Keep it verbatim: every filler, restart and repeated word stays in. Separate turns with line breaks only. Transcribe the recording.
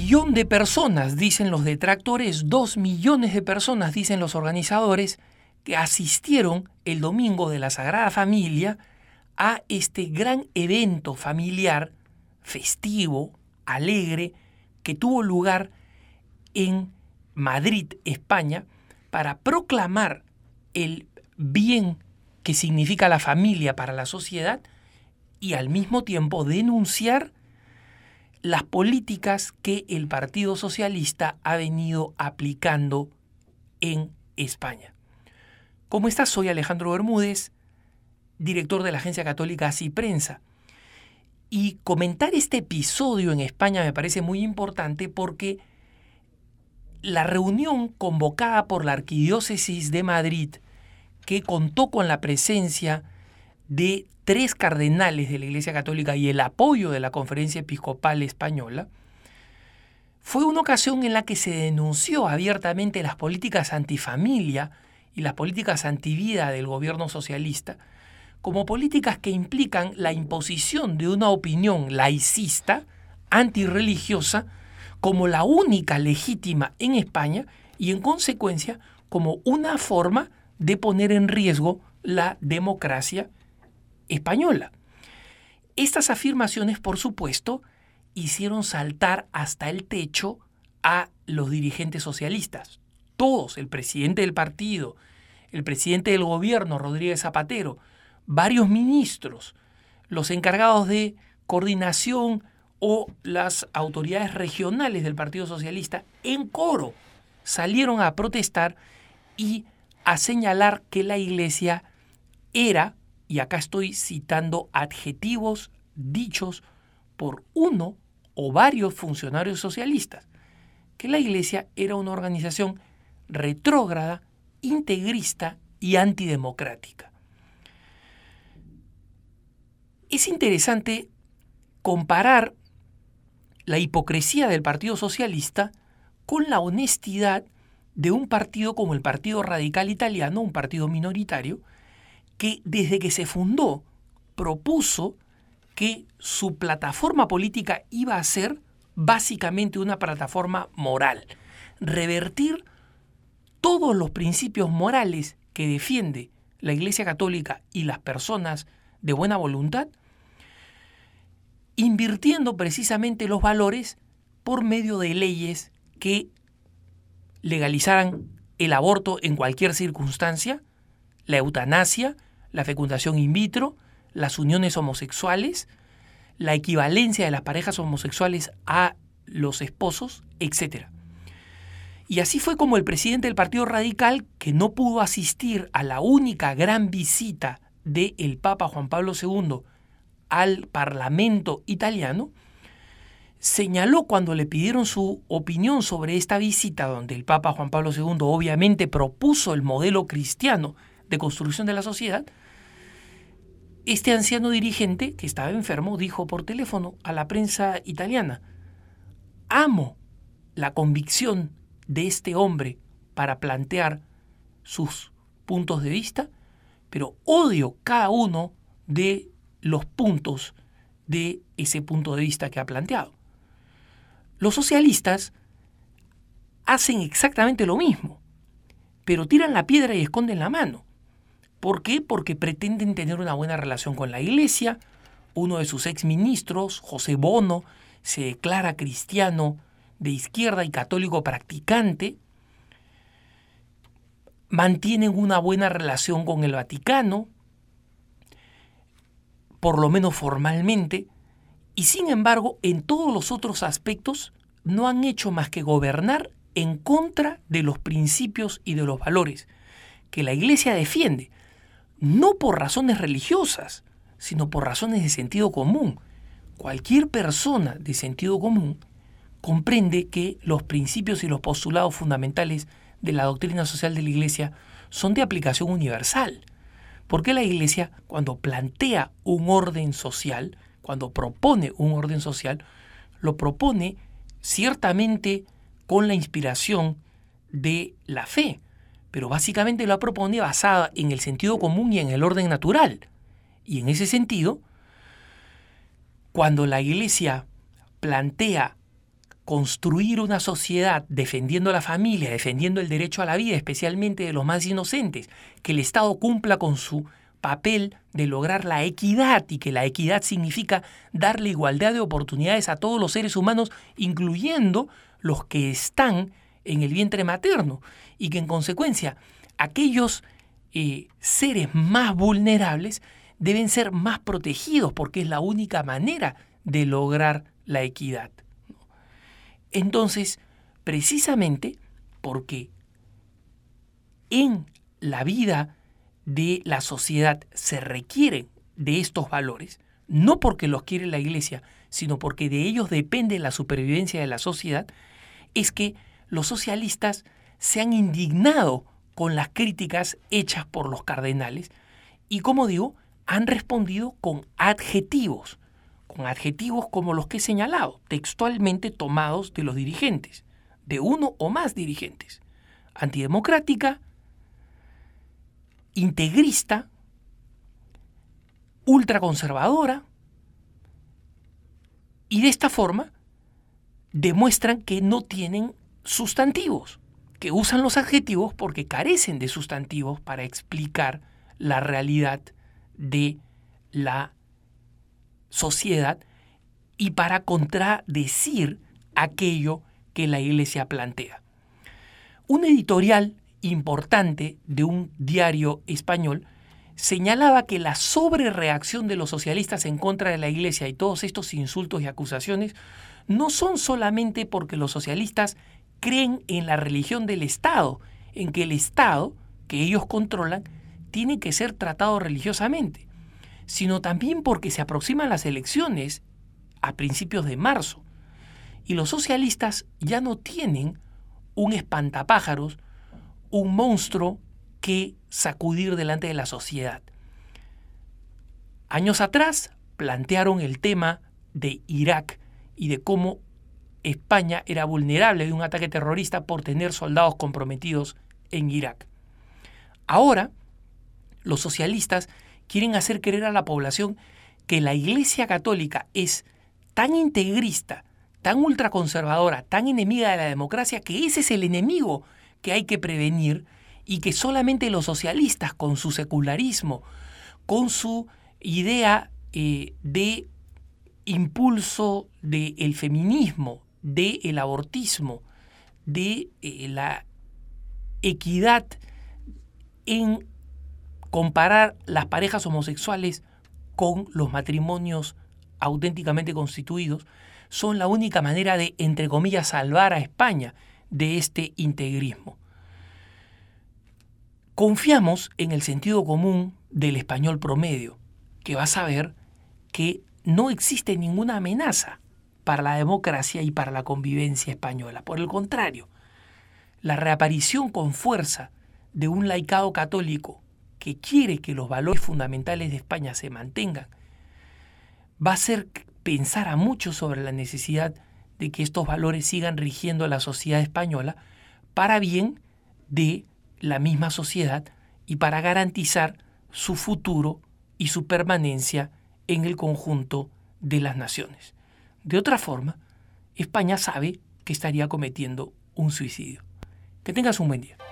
millón de personas, dicen los detractores, dos millones de personas, dicen los organizadores, que asistieron el domingo de la Sagrada Familia a este gran evento familiar, festivo, alegre, que tuvo lugar en Madrid, España, para proclamar el bien que significa la familia para la sociedad y al mismo tiempo denunciar las políticas que el Partido Socialista ha venido aplicando en España. ¿Cómo estás? Soy Alejandro Bermúdez, director de la agencia católica Así Prensa. Y comentar este episodio en España me parece muy importante porque la reunión convocada por la Arquidiócesis de Madrid, que contó con la presencia de tres cardenales de la Iglesia Católica y el apoyo de la Conferencia Episcopal Española, fue una ocasión en la que se denunció abiertamente las políticas antifamilia y las políticas antivida del gobierno socialista como políticas que implican la imposición de una opinión laicista, antirreligiosa, como la única legítima en España y, en consecuencia, como una forma de poner en riesgo la democracia española. Estas afirmaciones, por supuesto, hicieron saltar hasta el techo a los dirigentes socialistas. Todos, el presidente del partido, el presidente del gobierno, Rodríguez Zapatero, varios ministros, los encargados de coordinación o las autoridades regionales del Partido Socialista, en coro salieron a protestar y a señalar que la Iglesia era, y acá estoy citando adjetivos dichos por uno o varios funcionarios socialistas, que la Iglesia era una organización retrógrada, integrista y antidemocrática. Es interesante comparar la hipocresía del Partido Socialista con la honestidad de un partido como el Partido Radical Italiano, un partido minoritario, que desde que se fundó propuso que su plataforma política iba a ser básicamente una plataforma moral, revertir todos los principios morales que defiende la Iglesia Católica y las personas de buena voluntad, invirtiendo precisamente los valores por medio de leyes que legalizaran el aborto en cualquier circunstancia, la eutanasia, la fecundación in vitro, las uniones homosexuales, la equivalencia de las parejas homosexuales a los esposos, etcétera. Y así fue como el presidente del Partido Radical, que no pudo asistir a la única gran visita del Papa Juan Pablo segundo al Parlamento italiano, señaló cuando le pidieron su opinión sobre esta visita, donde el Papa Juan Pablo segundo obviamente propuso el modelo cristiano de construcción de la sociedad, este anciano dirigente, que estaba enfermo, dijo por teléfono a la prensa italiana: amo la convicción de este hombre para plantear sus puntos de vista, pero odio cada uno de los puntos de ese punto de vista que ha planteado. Los socialistas hacen exactamente lo mismo, pero tiran la piedra y esconden la mano. ¿Por qué? Porque pretenden tener una buena relación con la Iglesia. Uno de sus exministros, José Bono, se declara cristiano de izquierda y católico practicante. Mantienen una buena relación con el Vaticano, por lo menos formalmente, y sin embargo, en todos los otros aspectos no han hecho más que gobernar en contra de los principios y de los valores que la Iglesia defiende, no por razones religiosas, sino por razones de sentido común. Cualquier persona de sentido común comprende que los principios y los postulados fundamentales de la doctrina social de la Iglesia son de aplicación universal. Porque la Iglesia, cuando plantea un orden social, cuando propone un orden social, lo propone ciertamente con la inspiración de la fe, pero básicamente lo propone basada en el sentido común y en el orden natural. Y en ese sentido, cuando la Iglesia plantea construir una sociedad defendiendo a la familia, defendiendo el derecho a la vida, especialmente de los más inocentes, que el Estado cumpla con su papel de lograr la equidad, y que la equidad significa darle igualdad de oportunidades a todos los seres humanos, incluyendo los que están en el vientre materno, y que en consecuencia aquellos eh, seres más vulnerables deben ser más protegidos, porque es la única manera de lograr la equidad. Entonces, precisamente porque en la vida de la sociedad se requieren de estos valores, no porque los quiere la Iglesia, sino porque de ellos depende la supervivencia de la sociedad, es que los socialistas se han indignado con las críticas hechas por los cardenales y, como digo, han respondido con adjetivos, con adjetivos como los que he señalado, textualmente tomados de los dirigentes, de uno o más dirigentes: antidemocrática, integrista, ultraconservadora, y de esta forma demuestran que no tienen sustantivos, que usan los adjetivos porque carecen de sustantivos para explicar la realidad de la sociedad y para contradecir aquello que la Iglesia plantea. Un editorial importante de un diario español señalaba que la sobrereacción de los socialistas en contra de la Iglesia y todos estos insultos y acusaciones no son solamente porque los socialistas creen en la religión del Estado, en que el Estado que ellos controlan tiene que ser tratado religiosamente, sino también porque se aproximan las elecciones a principios de marzo y los socialistas ya no tienen un espantapájaros, un monstruo que sacudir delante de la sociedad. Años atrás plantearon el tema de Irak y de cómo España era vulnerable de un ataque terrorista por tener soldados comprometidos en Irak. Ahora, los socialistas quieren hacer creer a la población que la Iglesia Católica es tan integrista, tan ultraconservadora, tan enemiga de la democracia, que ese es el enemigo que hay que prevenir, y que solamente los socialistas, con su secularismo, con su idea eh, de impulso del feminismo, del abortismo, de eh, la equidad en comparar las parejas homosexuales con los matrimonios auténticamente constituidos, son la única manera de, entre comillas, salvar a España de este integrismo. Confiamos en el sentido común del español promedio, que va a saber que no existe ninguna amenaza para la democracia y para la convivencia española. Por el contrario, la reaparición con fuerza de un laicado católico que quiere que los valores fundamentales de España se mantengan, va a hacer pensar a muchos sobre la necesidad de que estos valores sigan rigiendo a la sociedad española para bien de la misma sociedad y para garantizar su futuro y su permanencia en el conjunto de las naciones. De otra forma, España sabe que estaría cometiendo un suicidio. Que tengas un buen día.